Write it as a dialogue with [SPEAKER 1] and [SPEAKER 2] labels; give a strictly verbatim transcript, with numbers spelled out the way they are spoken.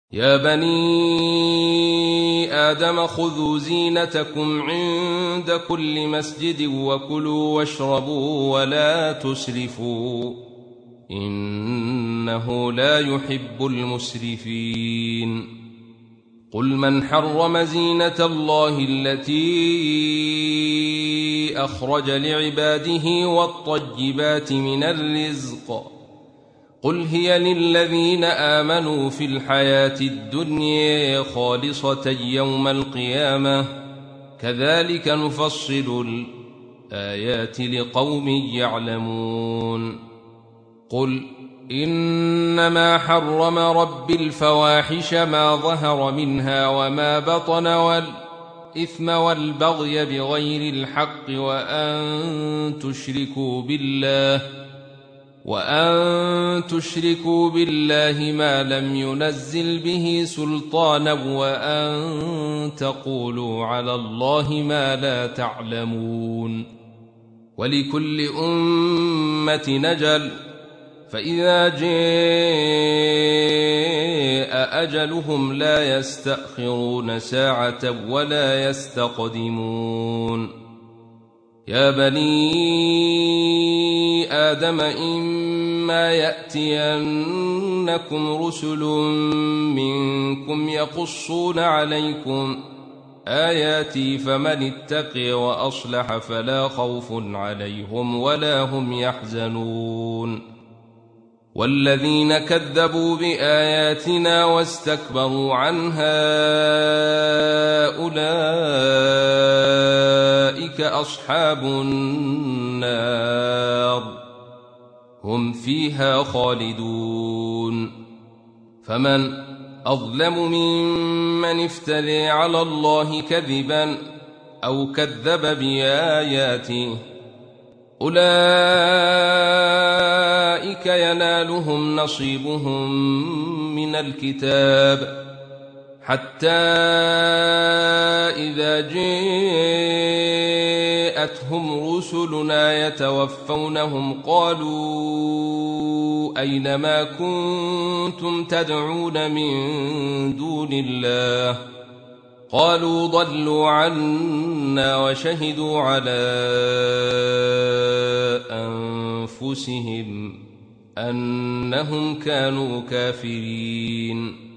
[SPEAKER 1] يا بني آدم خذوا زينتكم عند كل مسجد وكلوا واشربوا ولا تسرفوا إنه لا يحب المسرفين قل من حرم زينة الله التي أخرج لعباده والطيبات من الرزق قل هي للذين آمنوا في الحياة الدنيا خالصة يوم القيامة كذلك نفصل الآيات لقوم يعلمون قل إنما حرم ربي الفواحش ما ظهر منها وما بطن والإثم والبغي بغير الحق وأن تشركوا بالله وأن تشركوا بالله ما لم ينزل به سلطانا وأن تقولوا على الله ما لا تعلمون ولكل أمة نجل فإذا جاء أجلهم لا يستأخرون ساعة ولا يستقدمون يا بني آدم إما يأتينكم رسل منكم يقصون عليكم آياتي فمن اتقي وأصلح فلا خوف عليهم ولا هم يحزنون والذين كذبوا بآياتنا واستكبروا عنها أولئك أصحاب النار هم فيها خالدون فمن أظلم ممن افترى على الله كذبا أو كذب بآياته أولئك ينالهم نصيبهم من الكتاب حتى إذا جاءتهم رسلنا يتوفونهم قالوا أين ما كنتم تدعون من دون الله قالوا ضلوا عنا وشهدوا على أنفسهم أنهم كانوا كافرين